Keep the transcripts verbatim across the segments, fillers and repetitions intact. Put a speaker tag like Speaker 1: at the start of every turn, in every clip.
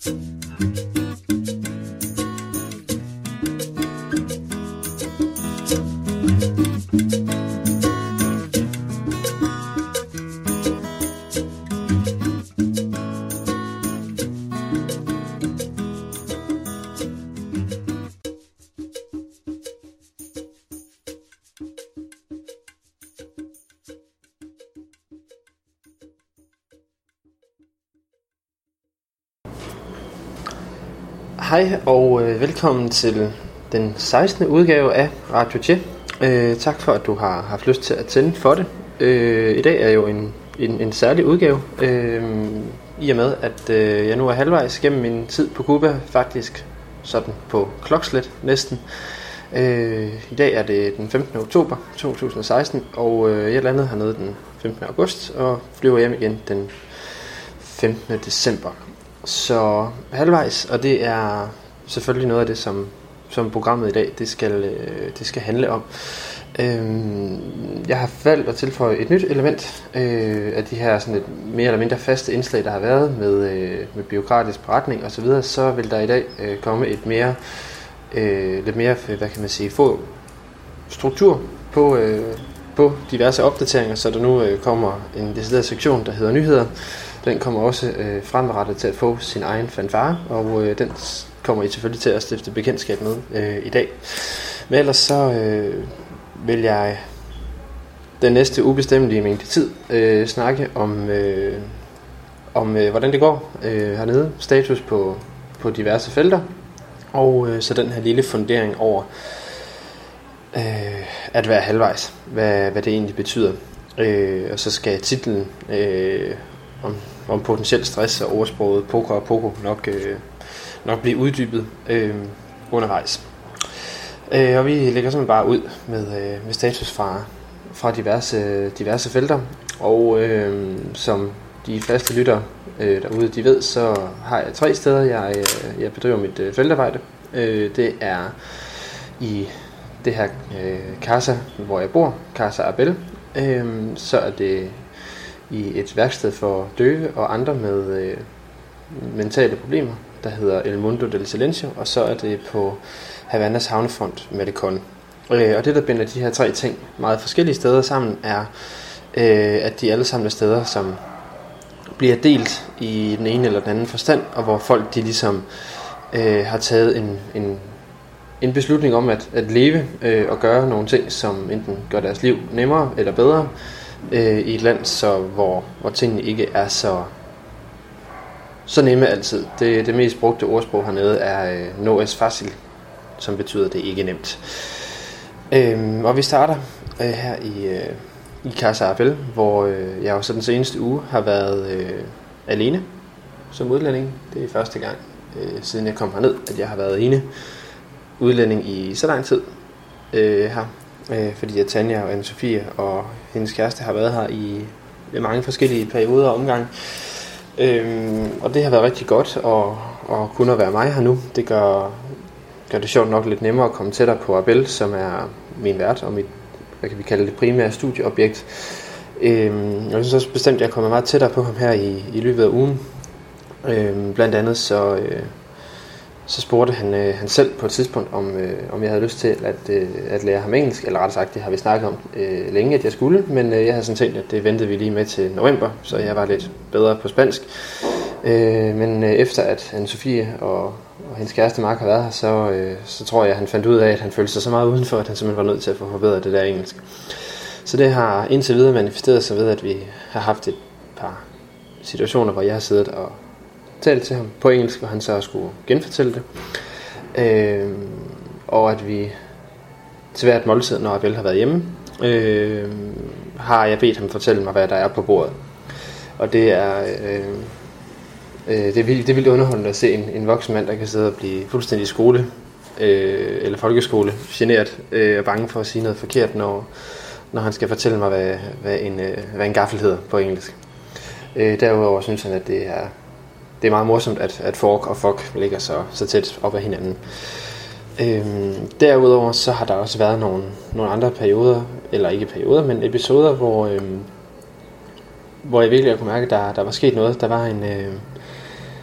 Speaker 1: Hej og øh, velkommen til den sekstende udgave af Radio J. Øh, tak for at du har haft lyst til at tænde for det. Øh, I dag er jo en, en, en særlig udgave, øh, i og med at øh, jeg nu er halvvejs gennem min tid på Cuba, faktisk sådan på klokslet næsten. Øh, I dag er det den femtende oktober to tusind og seksten, og øh, jeg landede hernede den femtende august og flyver hjem igen den femtende december. Så halvvejs, og det er selvfølgelig noget af det, som, som programmet i dag det skal, det skal handle om. Øhm, jeg har valgt at tilføje et nyt element øh, af de her sådan lidt mere eller mindre faste indslag, der har været med, øh, med bureaukratisk beretning osv. Så, så vil der i dag øh, komme et mere, øh, lidt mere, hvad kan man sige, få struktur på, øh, på diverse opdateringer, så der nu øh, kommer en decideret sektion, der hedder nyheder. Den kommer også øh, fremadrettet til at få sin egen fanfare, og øh, den kommer I selvfølgelig til at stifte bekendtskab med øh, i dag. Men ellers så øh, vil jeg den næste ubestemmelige mængde tid øh, snakke om, øh, om øh, hvordan det går øh, hernede, status på, på diverse felter, og øh, så den her lille fundering over øh, at være halvvejs, hvad, hvad det egentlig betyder. Øh, og så skal titlen øh, om, om potentiel stress og ordsproget poker og poko nok, øh, nok blive uddybet øh, undervejs. Øh, og vi lægger simpelthen bare ud med, øh, med status fra, fra diverse, diverse felter. Og øh, som de faste lytter øh, derude de ved, så har jeg tre steder, jeg, jeg bedriver mit øh, feltarbejde. Øh, det er i det her øh, Casa, hvor jeg bor, Casa Abel. Øh, så er det i et værksted for døve og andre med øh, mentale problemer, der hedder El Mundo del Silencio, og så er det på Havanas havnefront Malecon. Øh, og det, der binder de her tre ting meget forskellige steder sammen, er, øh, at de alle sammen er steder, som bliver delt i den ene eller den anden forstand, og hvor folk de ligesom øh, har taget en, en, en beslutning om at, at leve øh, og gøre nogle ting, som enten gør deres liv nemmere eller bedre, i et land, så hvor, hvor tingene ikke er så, så nemme altid. Det, det mest brugte ordsprog hernede er uh, no es fácil, som betyder, det ikke er nemt. Øhm, og vi starter uh, her i, uh, i Casa Abel, hvor uh, jeg jo så den seneste uge har været uh, alene som udlænding. Det er første gang, uh, siden jeg kom herned, at jeg har været ene udlænding i så lang tid uh, her. Øh, fordi at Tanja og Anne-Sophie og hendes kæreste har været her i mange forskellige perioder og omgang. Øhm, og det har været rigtig godt at, at kunne at være mig her nu. Det gør, gør det sjovt nok lidt nemmere at komme tættere på Abel, som er min vært og mit, hvad kan vi kalde det, primære studieobjekt. Øhm, jeg synes også bestemt, at jeg kommer meget tættere på ham her i, i løbet af ugen. Øhm, blandt andet så... Øh, Så spurgte han, øh, han selv på et tidspunkt, om, øh, om jeg havde lyst til at, øh, at lære ham engelsk, eller rettere sagt, det har vi snakket om øh, længe, at jeg skulle, men øh, jeg havde sådan tænkt, at det ventede vi lige med til november, så jeg var lidt bedre på spansk. Øh, men øh, efter at Anne-Sophie og, og hendes kæreste Mark har været her, så, øh, så tror jeg, at han fandt ud af, at han følte sig så meget udenfor, at han simpelthen var nødt til at få forbedret det der engelsk. Så det har indtil videre manifesteret sig ved, at vi har haft et par situationer, hvor jeg har siddet og talt til ham på engelsk, og han så skulle genfortælle det. Øh, og at vi til hvert måltid, når Abel har været hjemme, øh, har jeg bedt ham fortælle mig, hvad der er på bordet. Og det er øh, øh, det er vildt, det er vildt underholdende at se en, en voksen mand, der kan sidde og blive fuldstændig skole øh, eller folkeskole generet øh, og bange for at sige noget forkert, når, når han skal fortælle mig, hvad, hvad, en, øh, hvad en gaffel hedder på engelsk. Øh, derudover synes han, at det er Det er meget morsomt, at, at fork og fuck ligger så, så tæt op ad hinanden. Øhm, derudover så har der også været nogle, nogle andre perioder, eller ikke perioder, men episoder, hvor, øhm, hvor jeg virkelig kunne mærke, at der, der var sket noget. Der var en, øh,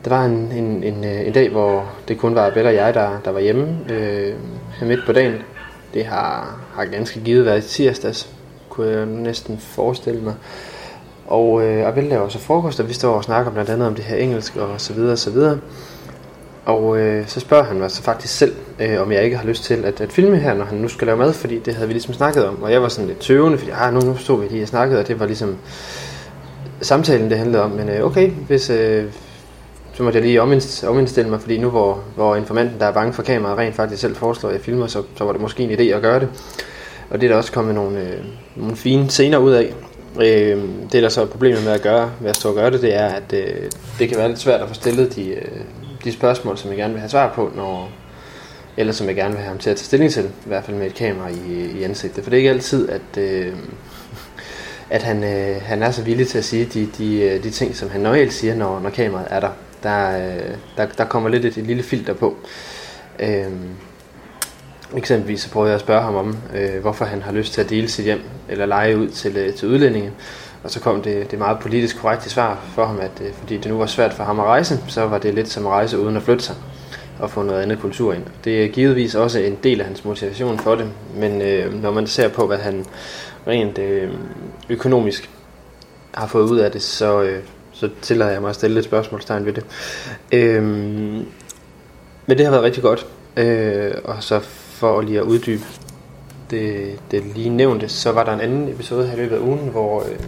Speaker 1: der var en, en, en, en dag, hvor det kun var Abel og jeg, der, der var hjemme øh, midt på dagen. Det har, har ganske givet været i tirsdags, kunne jeg næsten forestille mig. Og øh, Abel laver så frokost, og vi står og snakker blandt andet om det her engelsk og så videre og så videre. Og øh, så spørger han mig så faktisk selv, øh, om jeg ikke har lyst til at, at filme her, når han nu skal lave mad, fordi det havde vi ligesom snakket om. Og jeg var sådan lidt tøvende, fordi ah, nu, nu stod vi lige og snakkede, og det var ligesom samtalen, det handlede om. Men øh, okay, hvis, øh, så måtte jeg lige omindstille mig, fordi nu hvor, hvor informanten, der er bange for kameraet, rent faktisk selv foreslår, at jeg filmer, så, så var det måske en idé at gøre det. Og det er der også kommet nogle, øh, nogle fine scener ud af. Øh, det der så er problemet med at gøre, med at stå og gøre det, det er, at øh, det kan være lidt svært at få stillet de, øh, de spørgsmål, som jeg gerne vil have svar på, når, eller som jeg gerne vil have ham til at tage stilling til, i hvert fald med et kamera i, i ansigtet. For det er ikke altid, at, øh, at han, øh, han er så villig til at sige de, de, de ting, som han normalt siger, når, når kameraet er der. Der, øh, der, der kommer lidt et, et lille filter på. Øh, Eksempelvis så prøvede jeg at spørge ham om, øh, hvorfor han har lyst til at dele sit hjem eller leje ud til, øh, til udlændinge. Og så kom det, det meget politisk korrekte svar for ham, at øh, fordi det nu var svært for ham at rejse, så var det lidt som at rejse uden at flytte sig og få noget andet kultur ind. Det er givetvis også en del af hans motivation for det, men øh, når man ser på, hvad han rent øh, økonomisk har fået ud af det, så, øh, så tillader jeg mig at stille lidt spørgsmålstegn ved det. Øh, men det har været rigtig godt, øh, og så for lige at uddybe det, det lige nævnte, så var der en anden episode her i løbet af ugen, hvor øh,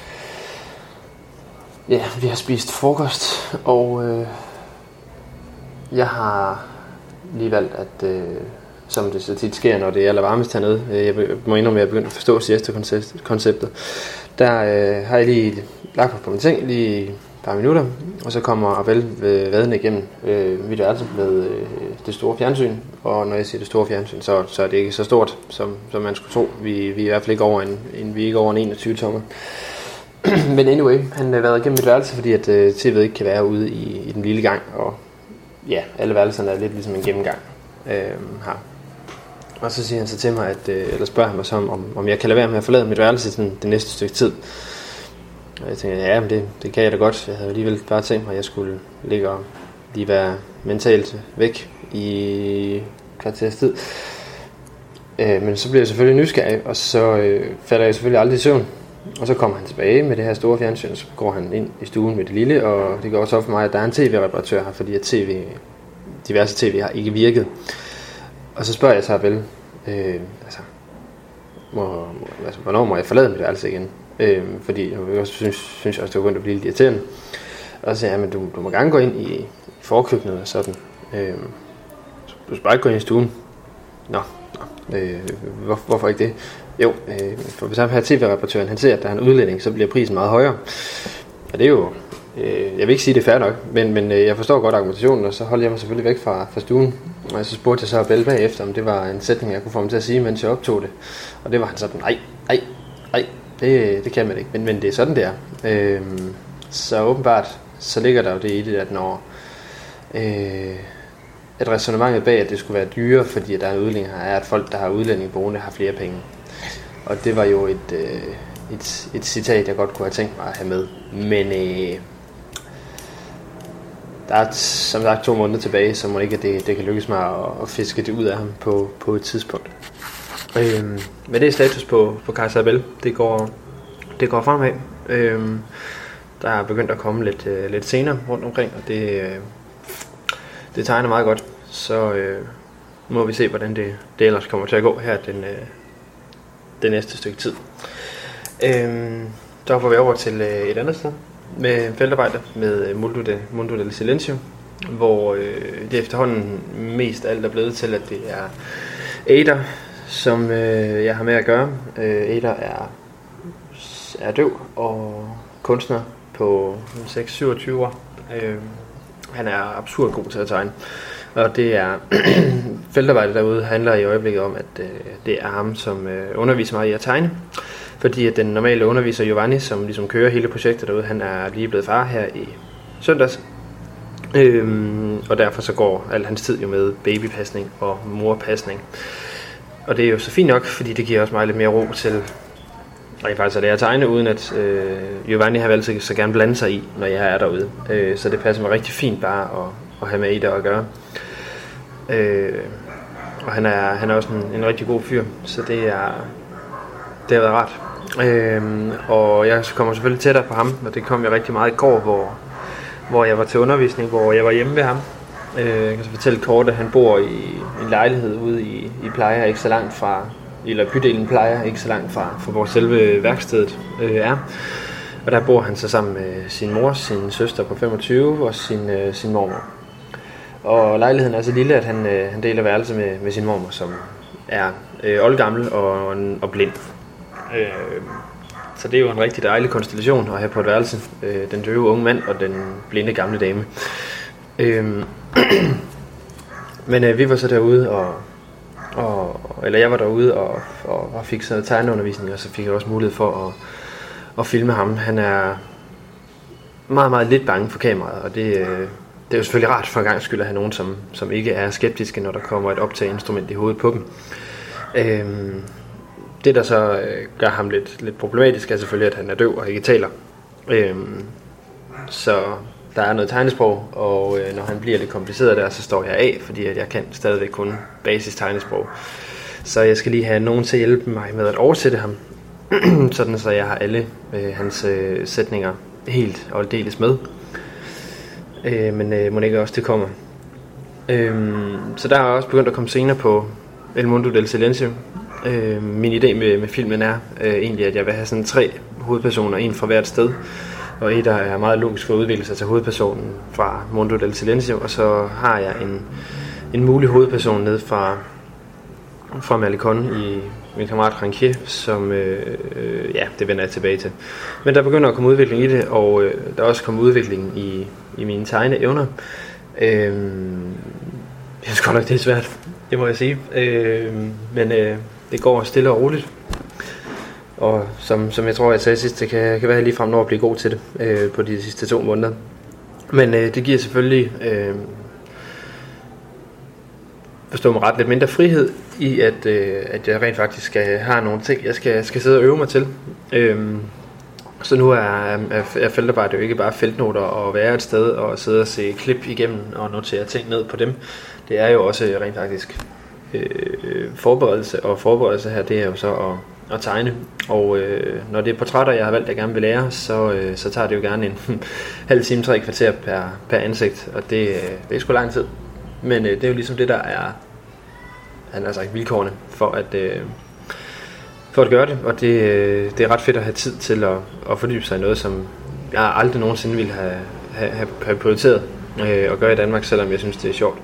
Speaker 1: ja, vi har spist frokost, og øh, jeg har lige valgt, at øh, som det så tit sker, når det er allervarmest hernede, øh, jeg må indrømme, at jeg er begyndt at forstå siesta-konceptet, der øh, har jeg lige lagt mig på min ting, lige et par minutter, og så kommer Abel øh, vadende igennem øh, mit værelse med øh, det store fjernsyn, og når jeg siger det store fjernsyn, så, så er det ikke så stort, som, som man skulle tro. Vi, vi er i hvert fald ikke over en, en, vi er ikke over en enogtyve tommer. Men anyway, han har været igennem mit værelse, fordi at øh, tv'et ikke kan være ude i, i den lille gang, og ja, alle værelserne er lidt ligesom en gennemgang øh, her. Og så siger han så til mig, at, øh, eller spørger han mig så om, om jeg kan lade være med at forlade mit værelse sådan, det næste stykke tid. Og jeg tænkte, ja, men det, det kan jeg da godt. Jeg havde alligevel bare tænkt mig, at jeg skulle ligge og lige være mentalt væk i kvarters tid. Øh, men så bliver jeg selvfølgelig nysgerrig, og så øh, falder jeg selvfølgelig aldrig i søvn. Og så kommer han tilbage med det her store fjernsyn, og så går han ind i stuen med det lille, og det går også op for mig, at der er en tv-reparatør her, fordi at tv, diverse tv har ikke virket. Og så spørger jeg så vel, øh, altså, må, altså, hvornår må jeg forlade mit værelse igen? Øh, fordi jeg også synes, synes jeg også, det var begyndt at blive lidt irriterende. Og så siger jeg, men du, du må gerne gå ind i forkøkkenet og sådan. Øh, du skal bare ikke gå ind i stuen. Nå, nå øh, hvor, hvorfor ikke det? Jo, øh, for hvis han her tv-reparatøren, han ser, at der er en udlænding, så bliver prisen meget højere. Og det er jo, øh, jeg vil ikke sige, det er fair nok, men, men øh, jeg forstår godt argumentationen, og så holder jeg mig selvfølgelig væk fra, fra stuen. Og så spurgte jeg så Abel bagefter, om det var en sætning, jeg kunne få ham til at sige, mens jeg optog det. Og det var han sådan, nej, nej, nej, det, det kan man ikke, men, men det er sådan, det er. Øh, så åbenbart, så ligger der jo det i det, at når øh, et ræsonnementet bag, at det skulle være dyrere, fordi at der er en udlænding her, er, at folk, der har udlænding boende, har flere penge. Og det var jo et, øh, et, et citat, jeg godt kunne have tænkt mig at have med. Men øh, der er som sagt to måneder tilbage, så må ikke, at det, det kan lykkes mig at, at fiske det ud af ham på, på et tidspunkt. Øh, men det er status på, på Kaiser Abel. Det går, det går fremad. Øh, der er begyndt at komme lidt, øh, lidt senere rundt omkring, og det, øh, det tegner meget godt. Så øh, må vi se, hvordan det, det ellers kommer til at gå her den, øh, det næste stykke tid. Øhm, så hopper vi over til øh, et andet sted med feltarbejde med Mundo, de, Mundo del Silencio, hvor øh, det efterhånden mest alt er blevet til, at det er Ada, som øh, jeg har med at gøre. Øh, Ada er, er døv og kunstner på seks syvogtyve år. Øh, han er absurd god til at tegne. Og det er feltarbejdet derude handler i øjeblikket om, at øh, det er ham, som øh, underviser mig i at tegne. Fordi at den normale underviser Giovanni, som ligesom kører hele projektet derude, han er lige blevet far her i søndags. Øhm, og derfor så går al hans tid jo med babypasning og morpasning. Og det er jo så fint nok, fordi det giver også mig lidt mere ro til Og faktisk er det at tegne, uden at øh, Giovanni har altid så gerne blande sig i, når jeg er derude. Øh, så det passer mig rigtig fint bare at, at have med i det at gøre. Øh, og han er, han er også en, en rigtig god fyr, så det er det har været rart. Øh, og jeg kommer selvfølgelig tættere på ham, og det kom jeg rigtig meget i går, hvor, hvor jeg var til undervisning, hvor jeg var hjemme ved ham. Øh, jeg kan så fortælle kort, at han bor i en lejlighed ude i, i Playa, ikke så langt fra, eller bydelen Playa, ikke så langt fra, fra hvor selve værkstedet øh, er. Og der bor han så sammen med sin mor, sin søster på femogtyve og sin, øh, sin mormor. Og lejligheden er så lille, at han, øh, han deler værelse med, med sin mormor, som er øh, oldgammel og, og blind. Øh, så det er jo en rigtig dejlig konstellation at have på et værelse. Øh, den døve unge mand og den blinde gamle dame. Øh, men øh, vi var så derude, og, og, eller jeg var derude og, og, og fik sådan tegneundervisning, og så fik jeg også mulighed for at, at filme ham. Han er meget, meget lidt bange for kameraet, og det, øh, det er jo selvfølgelig rart for en gang skyld at have nogen, som, som ikke er skeptiske, når der kommer et optageinstrument i hovedet på dem. Øh, Det der så øh, gør ham lidt, lidt problematisk er selvfølgelig, at han er døv og ikke taler. Øhm, så der er noget tegnesprog, og øh, når han bliver lidt kompliceret der, så står jeg af, fordi at jeg kan stadigvæk kun basis tegnesprog. Så jeg skal lige have nogen til at hjælpe mig med at oversætte ham, sådan så jeg har alle øh, hans øh, sætninger helt og deles med. Øh, men øh, må ikke også det kommer. Øh, så der er også begyndt at komme scener på El Mundo del Silencio. Øh, min idé med, med filmen er øh, egentlig, at jeg vil have sådan tre hovedpersoner, en fra hvert sted, og et der er meget logisk for at udvikle sig til hovedpersonen fra Mundo del Silencio, og så har jeg en, en mulig hovedperson ned fra, fra Malecón i min kammerat Ranquier, som, øh, øh, ja, det vender jeg tilbage til. Men der begynder at komme udvikling i det, og øh, der er også kommet udvikling i, i mine tegneevner. Øh, jeg tror nok, det er svært, det må jeg sige, øh, men øh, det går stille og roligt, og som, som jeg tror jeg sagde sidst, det kan, kan være lige frem når at blive god til det øh, på de sidste to måneder. Men øh, det giver selvfølgelig øh, forstå mig ret lidt mindre frihed i at, øh, at jeg rent faktisk skal have nogle ting jeg skal, skal sidde og øve mig til. øh, Så nu er, er, er feltarbejde jo ikke bare feltnoter og være et sted og sidde og se klip igennem og notere ting ned på dem. Det er jo også rent faktisk øh, forberedelse, og forberedelse her, det er jo så at, at tegne. Og øh, når det er portrætter, jeg har valgt, at jeg gerne vil lære, så, øh, så tager det jo gerne en halv time, tre kvarter per, per ansigt, og det, det er sgu lang tid. Men øh, det er jo ligesom det, der er, han har sagt, vilkårene for at... Øh, for at gøre det, og det, det er ret fedt at have tid til at, at fordybe sig i noget, som jeg aldrig nogensinde ville have, have, have prioriteret øh, at gøre i Danmark, selvom jeg synes, det er sjovt.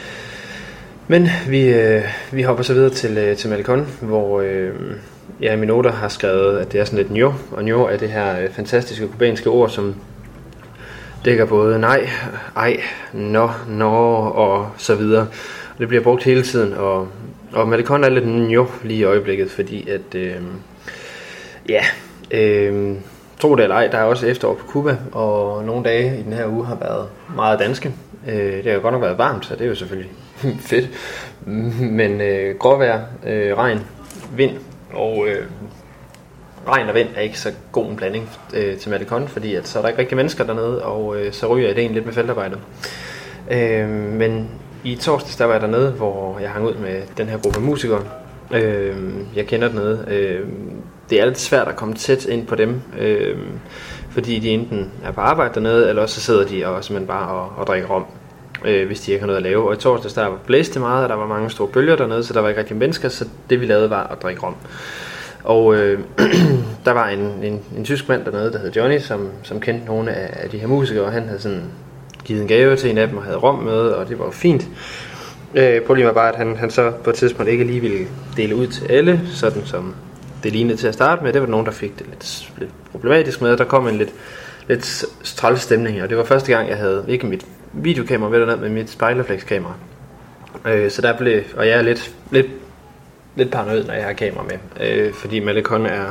Speaker 1: Men vi, øh, vi hopper så videre til, øh, til Malecón, hvor øh, jeg i mine noter har skrevet, at det er sådan lidt njo, og njo er det her øh, fantastiske kubanske ord, som dækker både nej, ej, nå, nå og så videre. Og det bliver brugt hele tiden, og Og Malecón er lidt njo lige i øjeblikket, fordi at, øh, ja, øh, tro det eller ej, der er også efterår på Cuba, og nogle dage i den her uge har været meget danske. Øh, det har jo godt nok været varmt, så det er jo selvfølgelig fedt, men øh, gråvejr, øh, regn, vind, og øh, regn og vind er ikke så god en blanding øh, til Malecón, fordi at, så er der ikke rigtig mennesker dernede, og øh, så ryger ideen lidt med feltarbejdet. Øh, men i torsdags der var jeg dernede, hvor jeg hang ud med den her gruppe musikere. Øh, jeg kender dernede. Øh, det er lidt svært at komme tæt ind på dem, øh, fordi de enten er på arbejde dernede, eller også så sidder de og simpelthen bare og, og drikker rom, øh, hvis de ikke har noget at lave. Og i torsdags der blæste meget, og der var mange store bølger dernede, så der var ikke rigtig mennesker, så det vi lavede var at drikke rom. Og øh, der var en, en, en tysk mand dernede, der hed Johnny, som, som kendte nogle af, af de her musikere, og han havde sådan givet en gave til en af dem og havde rom med, og det var jo fint. Øh, problemet var bare, at han, han så på et tidspunkt ikke lige ville dele ud til alle, sådan som det lignede til at starte med. Det var nogen, der fik det lidt, lidt problematisk med, der kom en lidt, lidt træls stemning, og det var første gang, jeg havde ikke mit videokamera med derned, men mit spejlerflex-kamera. Øh, så der blev, og jeg er lidt, lidt, lidt paranoid, når jeg har kamera med, øh, fordi Malecón er,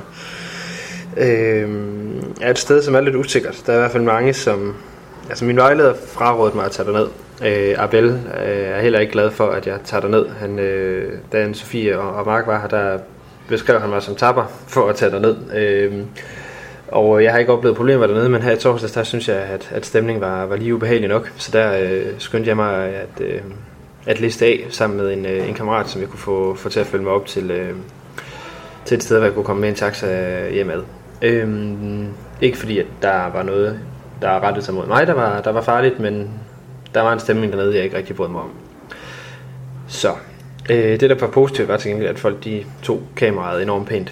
Speaker 1: øh, er et sted, som er lidt usikkert. Der er i hvert fald mange, som... Altså min vejleder frarådede mig at tage derned. Øh, Abel øh, er heller ikke glad for, at jeg tager derned. Han, øh, da Anne-Sophie og, og Mark var her, der beskrev han mig som tapper for at tage derned. Øh, og jeg har ikke oplevet problemer dernede, men her i torsdags, der synes jeg, at, at stemningen var, var lige ubehagelig nok. Så der øh, skyndte jeg mig at, øh, at liste af sammen med en, øh, en kammerat, som jeg kunne få, få til at følge mig op til, øh, til et sted, hvor jeg kunne komme med en taxa hjemad. Øh, ikke fordi, at der var noget, der rettede sig mod mig, der var, der var farligt, men der var en stemning dernede, jeg ikke rigtig brød mig om. Så øh, det der var positivt var til gengæld, at folk de tog kameraet enormt pænt.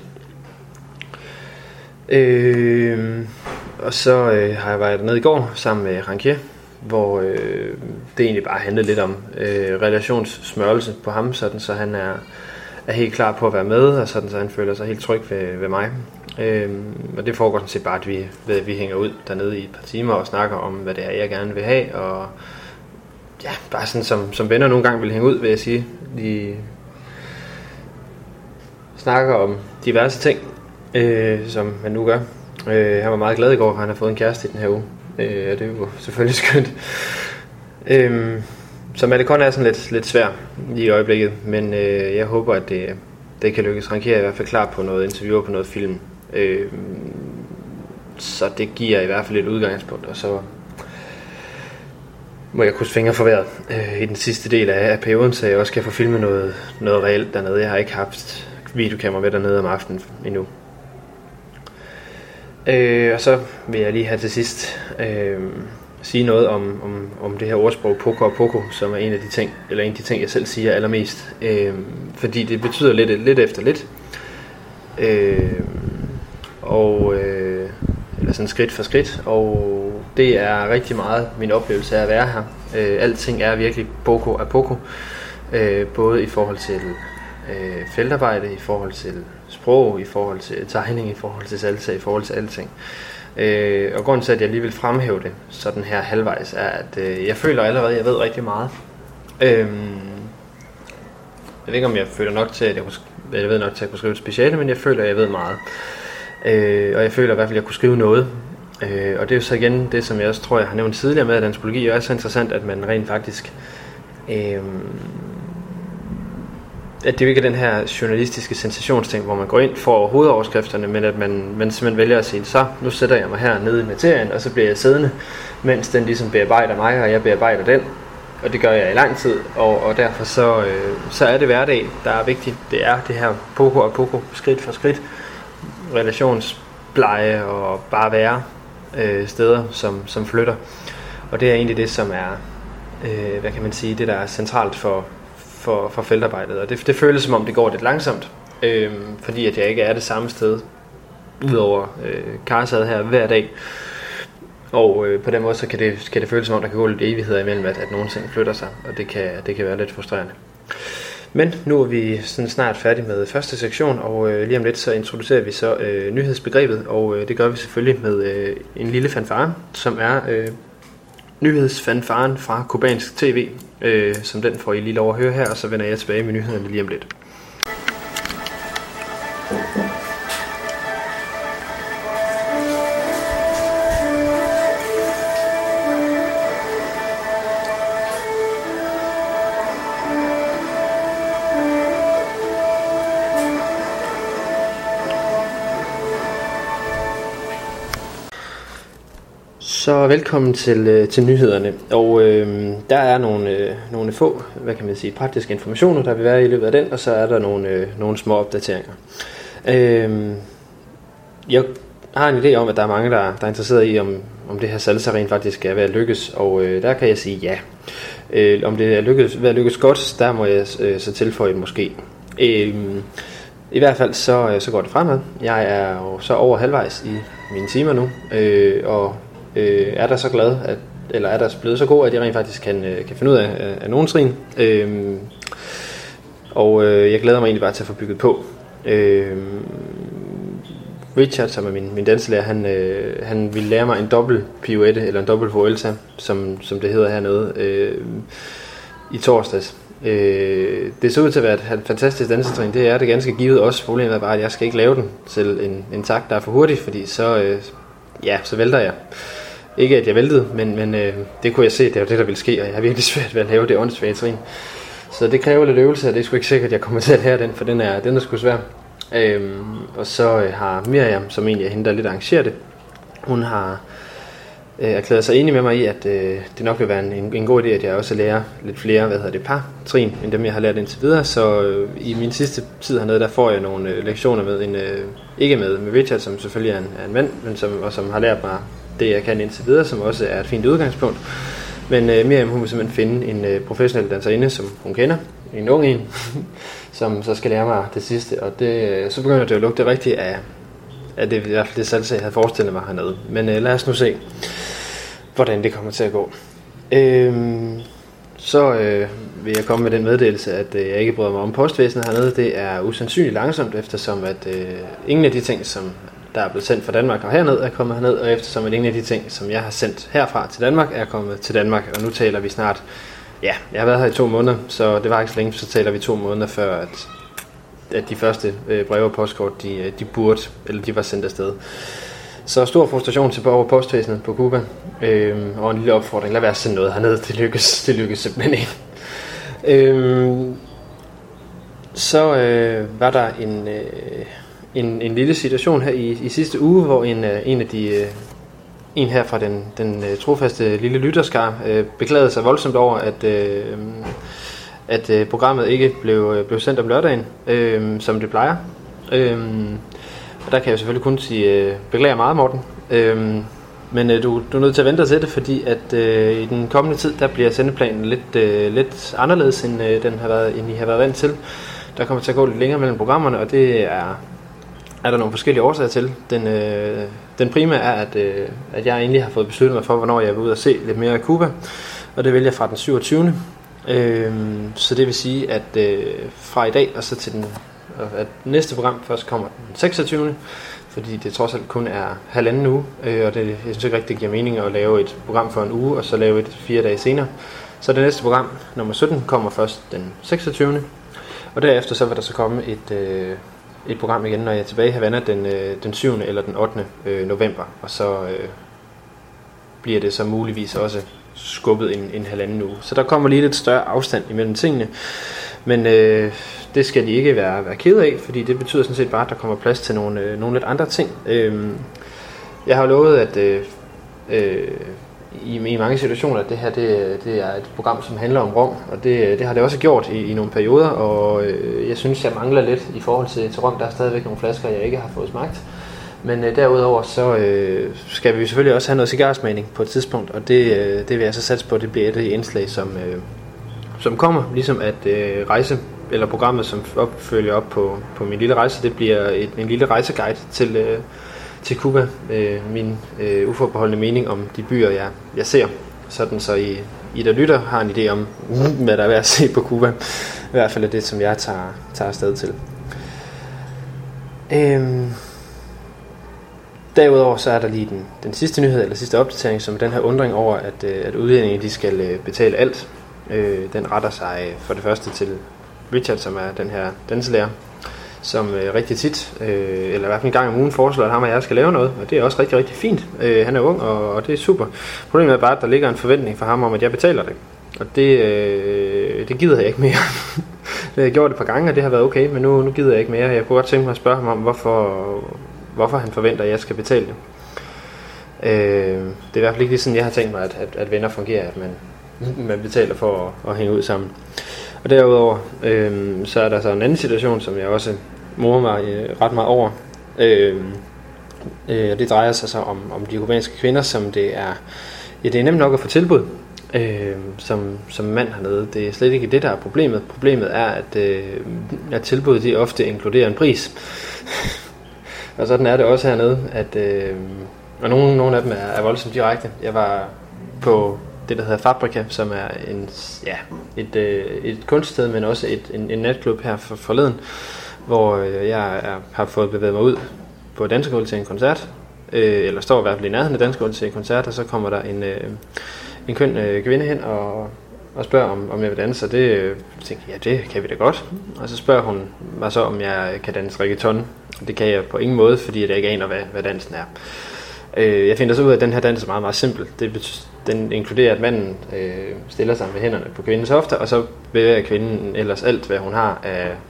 Speaker 1: Øh, og så øh, har jeg været dernede i går sammen med Rankier, hvor øh, det egentlig bare handlede lidt om øh, relationssmørelse på ham, sådan så han er, er helt klar på at være med, og sådan så han føler sig helt tryg ved, ved mig. Øh, og det foregår sådan set bare, at vi, ved, at vi hænger ud dernede i et par timer og snakker om, hvad det er, jeg gerne vil have, og ja, bare sådan som, som venner nogle gange vil hænge ud, vil jeg sige. De snakker om diverse ting, øh, som man nu gør. Øh, han var meget glad i går, for han har fået en kæreste i den her uge. Øh, og det er jo selvfølgelig skønt. Øh, så Malecon er sådan lidt, lidt svær i øjeblikket, men øh, jeg håber, at det, det kan lykkes. Rankier er i hvert fald klar på noget interview på noget film. Øh, så det giver i hvert fald et udgangspunkt, og så må jeg krydse fingre for vejret øh, i den sidste del af, af perioden, så jeg også kan få filmet noget, noget reelt dernede. Jeg har ikke haft videokamera med dernede om aftenen endnu. Øh, og så vil jeg lige have til sidst øh, sige noget om, om, om det her ordsprog Poco og Poco, som er en af de ting, eller en af de ting, jeg selv siger allermest. Øh, fordi det betyder lidt, lidt efter lidt. Øh, og øh, eller sådan skridt for skridt, og det er rigtig meget min oplevelse af at være her. Øh, alting er virkelig Poco og Poco, øh, både i forhold til øh, feltarbejde, i forhold til sprog, i forhold til tegning, i forhold til salsa, i forhold til alting. Øh, og grunden til, at jeg lige vil fremhæve det sådan her halvvejs, er, at øh, jeg føler allerede, at jeg ved rigtig meget. Øh, jeg ved ikke, om jeg føler nok til, at jeg, kunne, jeg ved nok til at kunne skrive et speciale, men jeg føler, at jeg ved meget. Øh, og jeg føler i hvert fald, at jeg kunne skrive noget. Øh, og det er jo så igen det, som jeg også tror, jeg har nævnt tidligere med, at antropologi er så interessant, at man rent faktisk øh, at det jo ikke er den her journalistiske sensationsting, hvor man går ind for hovedoverskrifterne, men at man, man simpelthen vælger at sige, så nu sætter jeg mig her nede i materien, og så bliver jeg siddende, mens den ligesom bearbejder mig, og jeg bearbejder den. Og det gør jeg i lang tid, og, og derfor så, øh, så er det hverdag, der er vigtigt. Det er det her Poco og Poco, skridt for skridt, relationspleje og bare være øh, steder, som, som flytter. Og det er egentlig det, som er, øh, hvad kan man sige, det der er centralt for, for, for feltarbejdet. Og det, det føles som om, det går lidt langsomt, øh, fordi at jeg ikke er det samme sted, udover øh, Karsad her hver dag. Og øh, på den måde, så kan det, kan det føles som om, der kan gå lidt evigheder imellem, at, at nogle ting flytter sig, og det kan, det kan være lidt frustrerende. Men nu er vi sådan snart færdige med første sektion, og øh, lige om lidt så introducerer vi så øh, nyhedsbegrebet, og øh, det gør vi selvfølgelig med øh, en lille fanfare, som er øh, nyhedsfanfaren fra Cubansk T V, øh, som den får I lige lov at høre her, og så vender jeg tilbage med nyhederne lige om lidt. Så velkommen til, til nyhederne, og øh, der er nogle, øh, nogle få, hvad kan man sige, praktiske informationer, der vil være i løbet af den, og så er der nogle, øh, nogle små opdateringer. Øh, jeg har en idé om, at der er mange, der, der er interesseret i, om, om det her salsa rent faktisk er ved at lykkes, og øh, der kan jeg sige ja. Øh, om det er lykkes, ved at lykkes godt, der må jeg øh, så tilføje måske. Øh, I hvert fald så, så går det fremad. Jeg er jo så over halvvejs i mine timer nu, øh, og Øh, er der så glad, at, eller er der blevet så god, at jeg rent faktisk kan, øh, kan finde ud af, af, af nogen trin. Øh, og øh, jeg glæder mig egentlig bare til at få bygget på. Øh, Richard, som er min, min danselærer, han, øh, han ville lære mig en dobbelt pirouette, eller en dobbelt vuelta, som, som det hedder hernede, øh, i torsdags. Øh, det ser ud til at være et fantastisk dansetrin. Det er det ganske givet også. Problemet er bare, at jeg skal ikke lave den til en, en takt, der er for hurtig, fordi så, øh, ja, så vælter jeg. Ikke at jeg væltede, men, men øh, det kunne jeg se, det er jo det, der ville ske, og jeg har virkelig svært ved at lave det åndssvage trin. Så det kræver lidt øvelse, og det er sgu ikke sikkert, at jeg kommer til at lære den, for den er, den er sgu svær. Øhm, og så øh, har Miriam, som egentlig er hende, der lidt arrangerer det, hun har øh, erklæret sig enig med mig i, at øh, det nok vil være en, en god idé, at jeg også lærer lidt flere, hvad hedder det, par trin, end dem jeg har lært indtil videre. Så øh, i min sidste tid hernede, der får jeg nogle øh, lektioner med en, øh, ikke med, med Richard, som selvfølgelig er en, er en mand, men som, og som har lært mig det, jeg kan indtil videre, som også er et fint udgangspunkt. Men øh, Miriam, hun vil simpelthen finde en øh, professionel danserinde, som hun kender, en ung en, som så skal lære mig det sidste. Og det, øh, så begynder det at lugte rigtigt af, af det, i hvert fald det salsa, jeg havde forestillet mig hernede. Men øh, lad os nu se, hvordan det kommer til at gå. Øhm, så øh, vil jeg komme med den meddelelse, at øh, jeg ikke bryder mig om postvæsenet hernede. Det er usandsynligt langsomt, eftersom at øh, ingen af de ting, som der er blevet sendt fra Danmark og herned, er kommet herned, og eftersom at ingen af de ting, som jeg har sendt herfra til Danmark, er kommet til Danmark, og nu taler vi snart, ja, jeg har været her i to måneder, så det var ikke så længe, så taler vi to måneder før, at, at de første øh, breve og postkort, de, de burde, eller de var sendt afsted. Så stor frustration til over postvæsenet på Cuba, øh, og en lille opfordring, lad være at sende noget herned, det lykkes, det lykkes simpelthen ikke. Øh, så øh, var der en... Øh, En, en lille situation her i, i sidste uge, hvor en, en af de en her fra den, den trofaste lille lytterskar øh, beklagede sig voldsomt over, at, øh, at øh, programmet ikke blev, blev sendt om lørdagen, øh, som det plejer. Øh, og der kan jeg selvfølgelig kun sige øh, beklager meget, Morten. Øh, men øh, du, du er nødt til at vente til det, fordi at øh, i den kommende tid, der bliver sendeplanen lidt, øh, lidt anderledes, end, øh, den har været, end I har været vant til. Der kommer til at gå lidt længere mellem programmerne, og det er... er der nogle forskellige årsager til. Den, øh, den primære er, at, øh, at jeg egentlig har fået besluttet mig for, hvornår jeg vil ud og se lidt mere af Cuba, og det vælger fra den syvogtyvende Øh, så det vil sige, at øh, fra i dag og så til den, at næste program først kommer den seksogtyvende fordi det trods alt kun er halvanden uge, øh, og det, jeg synes ikke rigtig, det giver mening at lave et program for en uge, og så lave et fire dage senere. Så det næste program, nummer sytten, kommer først den seksogtyvende og derefter så vil der så komme et... Øh, et program igen, når jeg er tilbage i Havana den, øh, den syvende eller den ottende Øh, november, og så øh, bliver det så muligvis også skubbet en, en halvanden uge. Så der kommer lige lidt større afstand imellem tingene, men øh, det skal de ikke være, være ked af, fordi det betyder sådan set bare, at der kommer plads til nogle, øh, nogle lidt andre ting. Øh, jeg har lovet, at øh, øh, i, i mange situationer, at det her det, det er et program, som handler om rom, og det, det har det også gjort i, i nogle perioder, og øh, jeg synes, jeg mangler lidt i forhold til, til rom. Der er stadigvæk nogle flasker, jeg ikke har fået smagt. Men øh, derudover, så øh, skal vi selvfølgelig også have noget cigarsmagning på et tidspunkt, og det, øh, det vil jeg så satse på, det bliver et af de indslag, som, øh, som kommer, ligesom at øh, rejse, eller programmet, som opfølger op på, på min lille rejse, det bliver et, en lille rejseguide til... Øh, til Cuba, øh, min øh, uforbeholdende mening om de byer, jeg, jeg ser. Sådan så I, I der lytter, har en idé om, hvad der er værd at se på Cuba. I hvert fald er det, som jeg tager, tager afsted til. Øhm. Derudover så er der lige den, den sidste nyhed, eller sidste opdatering, som er den her undring over, at, at udlændinge de skal betale alt. Øh, den retter sig for det første til Richard, som er den her danselærer, som øh, rigtig tit, øh, eller i hvert fald en gang om ugen, foreslår, at ham og jeg skal lave noget, og det er også rigtig, rigtig fint. Øh, han er ung, og, og det er super. Problemet er bare, at der ligger en forventning for ham om, at jeg betaler det, og det, øh, det gider jeg ikke mere. Det har jeg gjort et par gange, og det har været okay, men nu, nu gider jeg ikke mere. Jeg kunne godt tænke mig at spørge ham om, hvorfor, hvorfor han forventer, at jeg skal betale det. Øh, det er i hvert fald ikke sådan, jeg har tænkt mig, at, at, at venner fungerer, at man, man betaler for at, at hænge ud sammen. Og derudover, øh, så er der så en anden situation, som jeg også morer mig øh, ret meget over. Øh, øh, og det drejer sig så om, om de kubanske kvinder, som det er, ja, det er nemt nok at få tilbud øh, som, som mand hernede. Det er slet ikke det, der er problemet. Problemet er, at, øh, at tilbuddet de ofte inkluderer en pris. Og sådan er det også hernede, at, øh, og nogle, nogle af dem er, er voldsomt direkte. Jeg var på det, der hedder Fabrica, som er en, ja, et, øh, et kunststed, men også et, en, en natklub her for, forleden, hvor øh, jeg er, har fået bevæget mig ud på dansegulvet til en koncert, øh, eller står i hvert fald i nærheden af dansegulvet til en koncert, og så kommer der en, øh, en køn øh, kvinde hen og, og spørger, om, om jeg vil danse, og det øh, tænker jeg, ja, det kan vi da godt. Og så spørger hun mig så, om jeg kan danse reggaeton, og det kan jeg på ingen måde, fordi jeg ikke aner, hvad, hvad dansen er. Øh, jeg finder så ud af, at den her dans er meget, meget simpel. Det betyder, den inkluderer, at manden øh, stiller sig med hænderne på kvindens hofte, og så bevæger kvinden ellers alt, hvad hun har af,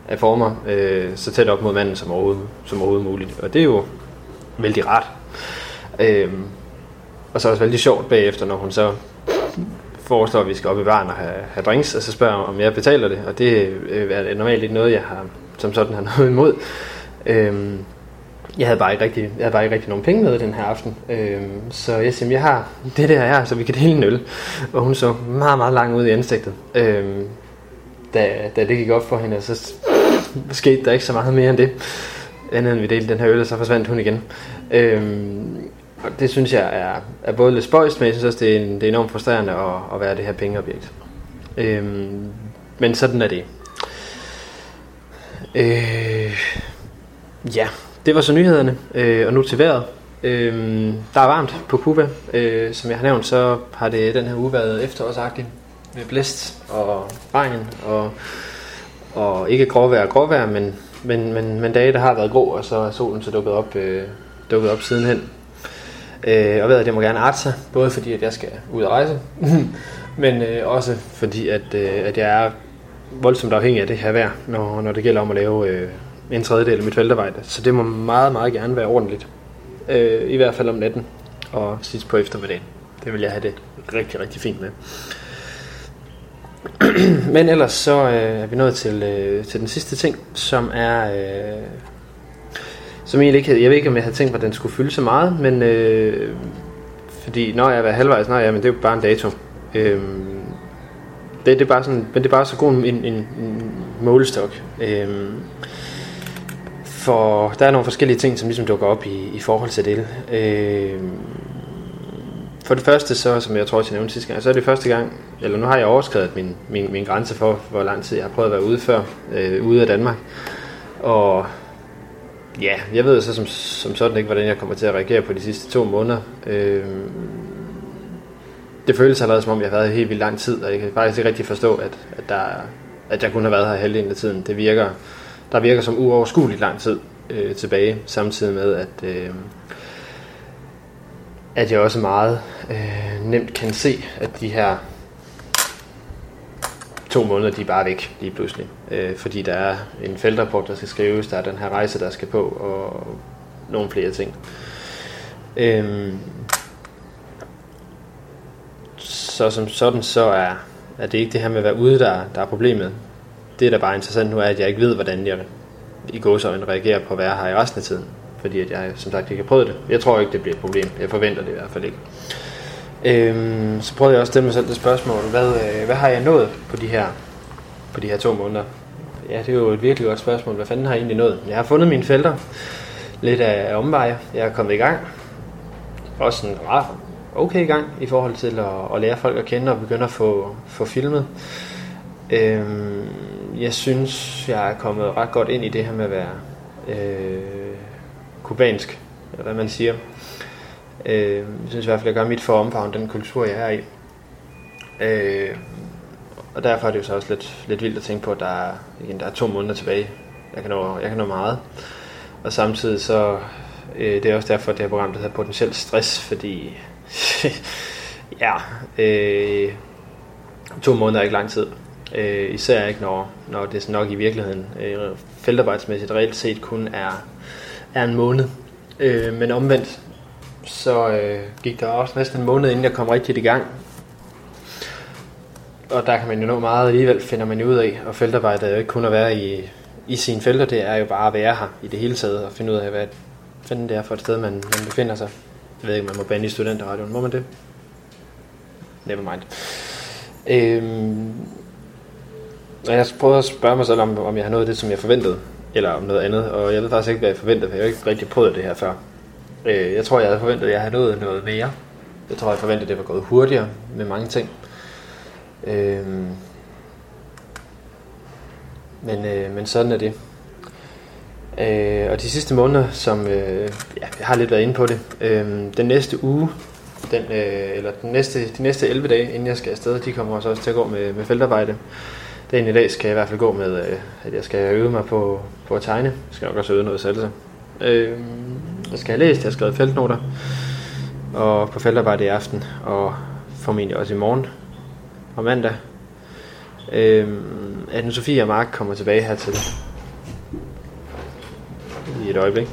Speaker 1: af former, øh, så tæt op mod manden som overhovedet, som overhovedet muligt. Og det er jo vældig rart. Øh, og så er det også vældig sjovt bagefter, når hun så foreslår, at vi skal op i baren og have, have drinks, og så spørger om jeg betaler det. Og det er normalt ikke noget, jeg har som sådan har noget imod. Øh, Jeg havde bare ikke rigtig, jeg havde bare ikke rigtig nogen penge med den her aften. Øhm, så jeg siger, jeg har det der her, så vi kan dele en øl. Og hun så meget, meget langt ud i ansigtet. Øhm, da, da det gik op for hende, så skete der ikke så meget mere end det. Andet end vi delte den her øl, og så forsvandt hun igen. Øhm, og det synes jeg er, er både lidt spøjst, men jeg synes også, det er, en, det er enormt frustrerende at, at være det her pengeobjekt. Øhm, men sådan er det. Øh, ja. Det var så nyhederne, øh, og nu til vejret. Øh, der er varmt på Cuba. Øh, som jeg har nævnt, så har det den her uge været efterårsagtigt med blæst og regn og, og ikke gråvejr og gråvejr, men, men, men, men dage, der har været grå, og så er solen så dukket op, øh, dukket op sidenhen. Øh, og vejret, det må gerne arte sig, både fordi at jeg skal ud og rejse, men øh, også fordi at, øh, at jeg er voldsomt afhængig af det her vejr, når, når det gælder om at lave øh, en tredjedel af mit feltarbejde. Så det må meget, meget gerne være ordentligt. Øh, I hvert fald om natten og sidst på eftermiddagen. Det vil jeg have det rigtig, rigtig fint med. Men ellers så øh, er vi nået til, øh, til den sidste ting, som er... Øh, som egentlig ikke, jeg ved ikke, om jeg havde tænkt mig, at den skulle fylde så meget, men øh, fordi når jeg er halvvejs, nej, ja, men det er jo bare en dato. Øh, det, det er bare sådan, men det er bare så god en, en, en målestok. Øh, For der er nogle forskellige ting, som ligesom dukker op i, i forhold til det. Øh, for det første, så, som jeg tror, jeg nævnte sidste gang, så er det første gang, eller nu har jeg overskredet min, min, min grænse for, hvor lang tid jeg har prøvet at være ude før, øh, ude af Danmark. Og ja, jeg ved så som, som sådan ikke, hvordan jeg kommer til at reagere på de sidste to måneder. Øh, det føles allerede, som om jeg har været helt vildt lang tid, og jeg kan faktisk ikke rigtig forstå, at, at, der, at jeg kun har været her halvdelen af tiden. Det virker... Der virker som uoverskueligt lang tid øh, tilbage, samtidig med, at, øh, at jeg også meget øh, nemt kan se, at de her to måneder, de er bare væk lige pludselig. Øh, fordi der er en feltrapport, der skal skrives, der er den her rejse, der skal på, og nogle flere ting. Øh, så som sådan, så er, er det ikke det her med at være ude, der, der er problemet. Det, der bare er interessant nu, er, at jeg ikke ved, hvordan jeg i gåseøjne reagerer på at være her i resten af tiden. Fordi at jeg, som sagt, ikke har prøvet det. Jeg tror ikke, det bliver et problem. Jeg forventer det i hvert fald ikke. Øhm, så prøvede jeg også at stille mig selv det spørgsmål. Hvad, øh, hvad har jeg nået på de her, på de her to måneder? Ja, det er jo et virkelig godt spørgsmål. Hvad fanden har jeg egentlig nået? Jeg har fundet mine felter. Lidt af omveje. Jeg er kommet i gang. Også en ret okay i gang i forhold til at, at lære folk at kende og begynde at få, få filmet. Øhm, jeg synes, jeg er kommet ret godt ind i det her med at være øh, kubansk, eller hvad man siger. Øh, jeg synes i hvert fald, jeg gør mit for at omfavne den kultur, jeg er i. Øh, og derfor er det jo så også lidt, lidt vildt at tænke på, at der er, igen, der er to måneder tilbage. Jeg kan nå, jeg kan nå meget. Og samtidig så, øh, det er også derfor, at det her program, der hedder Potentielt Stress, fordi ja, øh, to måneder er ikke lang tid. Øh, især ikke når, når det nok i virkeligheden øh, feltarbejdsmæssigt reelt set kun er, er en måned. Øh, men omvendt så øh, gik der også næsten en måned inden jeg kom rigtig i gang. Og der kan man jo nå meget alligevel, finder man jo ud af. Og feltarbejde er jo ikke kun at være i, i sine felter, det er jo bare at være her i det hele taget og finde ud af, hvad fanden det er for et sted man, man befinder sig. Jeg ved ikke, man må bande i studenterradioen, må man det? Never mind. Øhm, og jeg prøvede at spørge mig selv om, om jeg har nået det, som jeg forventede, eller om noget andet, og jeg ved faktisk ikke, hvad jeg forventede, for jeg har ikke rigtig prøvet det her før. Øh, jeg tror, jeg havde forventet, at jeg havde nået noget mere. Jeg tror, jeg forventede, at det var gået hurtigere med mange ting. Øh, men, øh, men sådan er det. Øh, og de sidste måneder, som øh, ja, jeg har lidt været inde på det, øh, den næste uge, den, øh, eller den næste, de næste elleve dage, inden jeg skal afsted, de kommer også til at gå med, med feltarbejde. Dagen i dag skal jeg i hvert fald gå med, øh, at jeg skal øve mig på, på at tegne. Jeg skal nok også øve noget salsa. Øh, jeg skal have læst, jeg har skrevet feltnoter, og på feltarbejde i aften, og formentlig også i morgen og mandag. Øh, Anne Sofie og Mark kommer tilbage her til lige et øjeblik.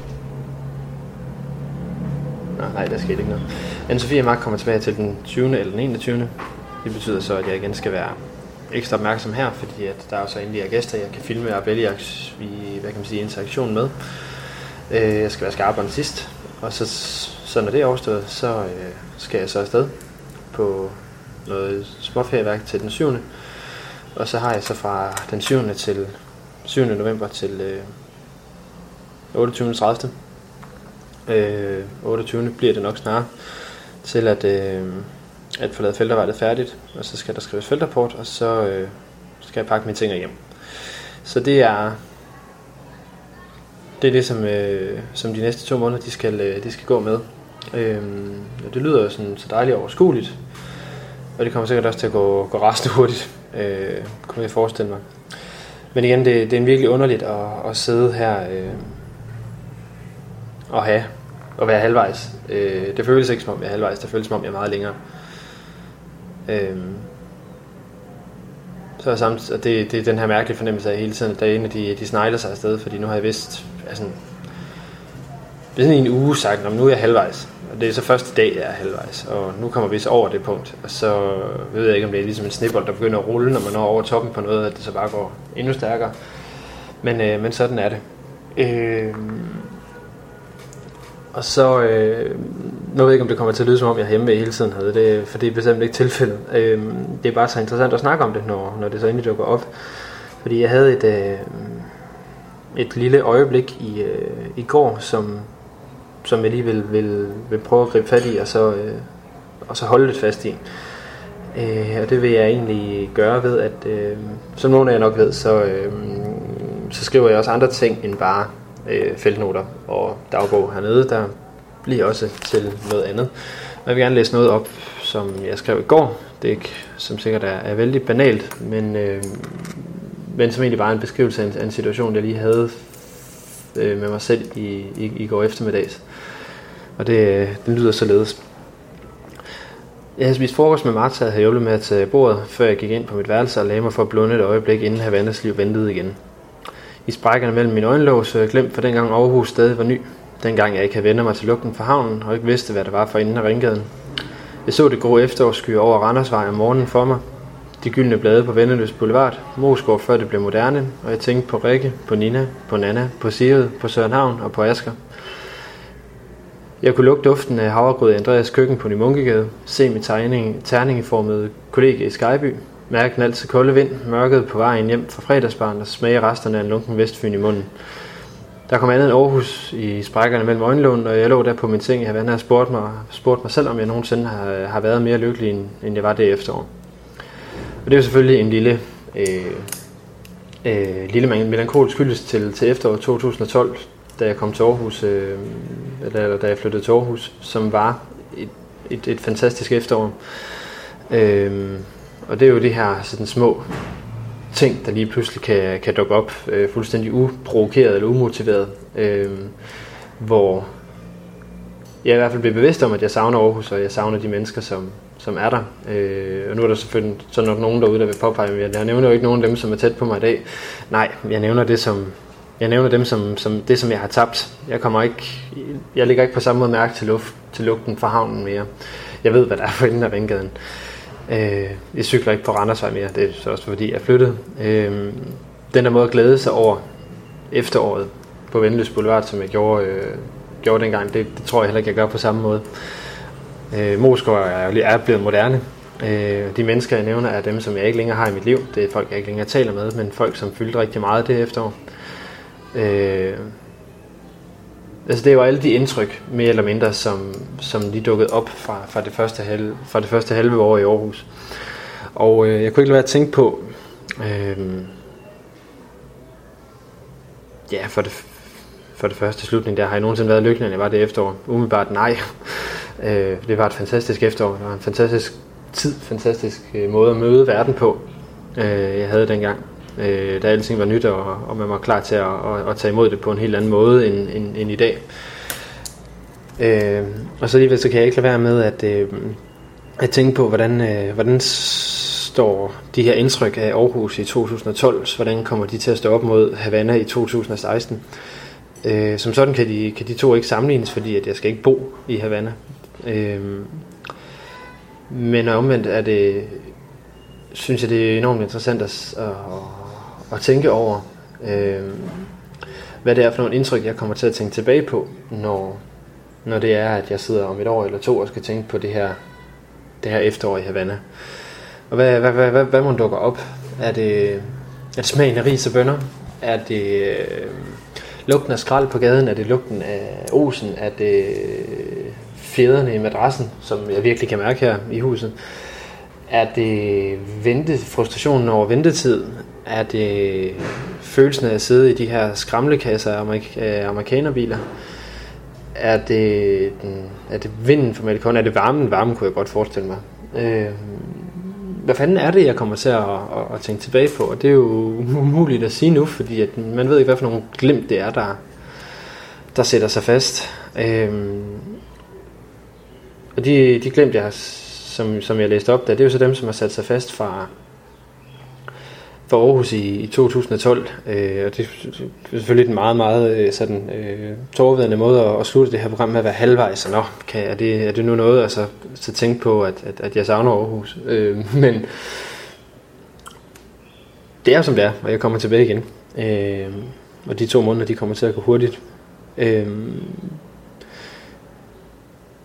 Speaker 1: Nå, nej, der skete ikke noget. Anne-Sophie og Mark kommer tilbage til den tyvende eller den enogtyvende. Det betyder så, at jeg igen skal være ekstra opmærksom her, fordi at der er så endelig er gæster, jeg kan filme og vælge i, hvad kan man sige, interaktion med. Jeg skal være skarpere end sidst, og så, så når det er overstået, så øh, skal jeg så afsted på noget småferieværk til den syvende. Og så har jeg så fra den syvende til syvende november til øh, otteogtyvende tredivte Øh, otteogtyvende bliver det nok snarere til at, øh, at få lavet feltarbejdet færdigt, og så skal der skrives feltrapport, og så øh, skal jeg pakke mine ting hjem. Så det er det er det som, øh, som de næste to måneder de skal, øh, de skal gå med. Øh, det lyder sådan så dejligt overskueligt, og det kommer sikkert også til at gå, gå rasende hurtigt, øh, kunne jeg forestille mig. Men igen, det, det er virkelig underligt at, at sidde her øh, og have og være halvvejs. Øh, det føles ikke som om jeg er halvvejs, det føles som om jeg er meget længere. Øh, så er samt, og det, det er den her mærkelige fornemmelse af hele tiden, at dagene de, de snegler sig afsted, fordi nu har jeg vidst, altså, det er sådan en uge sagt, at nu er jeg halvvejs, og det er så første dag, jeg er halvvejs, og nu kommer vi så over det punkt, og så ved jeg ikke, om det er ligesom en snebold, der begynder at rulle, når man når over toppen på noget, at det så bare går endnu stærkere. Men, øh, men sådan er det. Øh, og så, øh, nu ved jeg ikke, om det kommer til at lyde, som om jeg er hjemme hele tiden havde det, for det er bestemt ikke tilfældet. Øh, det er bare så interessant at snakke om det, når, når det så endelig dukker op. Fordi jeg havde et, øh, et lille øjeblik i, øh, i går, som, som jeg lige vil, vil, vil prøve at gribe fat i, og så, øh, og så holde lidt fast i. Øh, og det vil jeg egentlig gøre ved, at øh, som nogen af jer nok ved, så, øh, så skriver jeg også andre ting end bare øh, feltnoter og dagbog hernede. Der bliver også til noget andet. Og jeg vil gerne læse noget op, som jeg skrev i går. Det er ikke, som sikkert er, er vældig banalt, men, øh, men som egentlig bare en beskrivelse af en, af en situation, jeg lige havde øh, med mig selv i, i, i går eftermiddags. Og det, det lyder således. Jeg havde spist frokost med Martha og havde hjulpet med at tage bordet, før jeg gik ind på mit værelse og lagde mig for at blunde et øjeblik, inden Havannas liv ventede igen. I sprækkerne mellem mine øjenlåg så jeg glemt, for dengang Aarhus stadig var ny. Dengang jeg ikke havde vendt mig til lugten fra havnen og ikke vidste, hvad det var for enden af Ringgaden. Jeg så det grå efterårsskyer over Randersvej om morgenen for mig. De gyldne blade på Vendeløs Boulevard, Moesgaard før det blev moderne, og jeg tænkte på Rikke, på Nina, på Nana, på Sigrid, på Sørenhavn og på Asger. Jeg kunne lugte duften af havregrød i Andreas køkken på Ny Munkegade, se mit tegning, terningeformede kollega i Skyby, mærke den altid kolde vind, mørket på vejen hjem fra fredagsbaren og smage resterne af en lunken Vestfyn i munden. Der kom andet end Aarhus i sprækkerne mellem øjenlågen, og jeg lå der på min seng i Havana og spurgte mig, spurgte mig selv, om jeg nogensinde har, har været mere lykkelig, end jeg var det efterår. Og det er jo selvfølgelig en lille, øh, øh, lille melankolsk hyldest til, til efteråret to tusind og tolv, da jeg kom til Aarhus, øh, eller da jeg flyttede til Aarhus, som var et, et, et fantastisk efterår. Øh, og det er jo det her sådan små ting, der lige pludselig kan, kan dukke op, øh, fuldstændig uprovokeret eller umotiveret, øh, hvor jeg i hvert fald bliver bevidst om, at jeg savner Aarhus, og jeg savner de mennesker, som, som er der. Øh, og nu er der selvfølgelig så nok nogen derude, der vil påpege, men jeg nævner jo ikke nogen af dem, som er tæt på mig i dag. Nej, jeg nævner det som jeg nævner dem som, som det, som jeg har tabt. Jeg kommer ikke, jeg lægger ikke på samme måde mærke til luft, til lugten fra havnen mere. Jeg ved, hvad der er for enden af Ringgaden. Øh, jeg cykler ikke på Randersvej mere, det er så også fordi jeg er flyttet. Øh, den der måde at glæde sig over efteråret på Vendeløs Boulevard, som jeg gjorde, øh, gjorde dengang, det, det tror jeg heller ikke, jeg gør på samme måde. Øh, Moesgaard er, er blevet moderne. Øh, de mennesker, jeg nævner, er dem, som jeg ikke længere har i mit liv. Det er folk, jeg ikke længere taler med, men folk, som fyldte rigtig meget det efterår. Øh, altså det var alle de indtryk, mere eller mindre, som, som lige dukkede op fra, fra, det første halve, fra det første halve år i Aarhus. Og øh, jeg kunne ikke lade være at tænke på, øh, ja, for det, for det første slutning, der har jeg nogensinde været lykkelig, end jeg var det efterår. Umiddelbart nej. øh, det var et fantastisk efterår. Det var en fantastisk tid, fantastisk øh, måde at møde verden på, øh, jeg havde dengang. Øh, da alting var nyt, og, og man var klar til at, at, at tage imod det på en helt anden måde end, end, end i dag. Øh, og så alligevel så kan jeg ikke lade være med at, øh, at tænke på, hvordan, øh, hvordan står de her indtryk af Aarhus i to tusind og tolv, hvordan kommer de til at stå op mod Havana i to tusind og seksten. Øh, som sådan kan de, kan de to ikke sammenlignes, fordi at jeg skal ikke bo i Havana. Øh, men omvendt er det, synes jeg, det er enormt interessant at, at, at tænke over, øh, hvad det er for nogle indtryk, jeg kommer til at tænke tilbage på, når, når det er, at jeg sidder om et år eller to og skal tænke på det her, det her efterår i Havana. Og hvad, hvad, hvad, hvad, hvad man dukker op? Er det, er det smagen af ris og bønner? Er det øh, lugten af skrald på gaden? Er det lugten af osen? Er det fjederne i madrassen, som jeg virkelig kan mærke her i huset? Er det vente, frustrationen over ventetid? Er det følelsen af at sidde i de her skramlekasser af amerik- amerikanerbiler? Er det, den, er det vinden for Malecon? Er det varmen? Varmen kunne jeg godt forestille mig. Øh, hvad fanden er det, jeg kommer til at, at, at tænke tilbage på? Og det er jo umuligt at sige nu, fordi at man ved ikke, hvad for nogle glimt det er, der, der sætter sig fast. Øh, og de, de glimt, jeg har, som, som jeg læste op der, det er jo så dem, som har sat sig fast fra for Aarhus i, i to tusind og tolv, øh, og det er selvfølgelig en meget, meget øh, sådan øh, tårevedende måde at, at slutte det her program med at være halvvejs, så nå, kan, er, det, er det nu noget, altså, så tænke på, at, at, at jeg savner Aarhus, øh, men det er som det er, og jeg kommer tilbage igen, øh, og de to måneder, de kommer til at gå hurtigt, øh,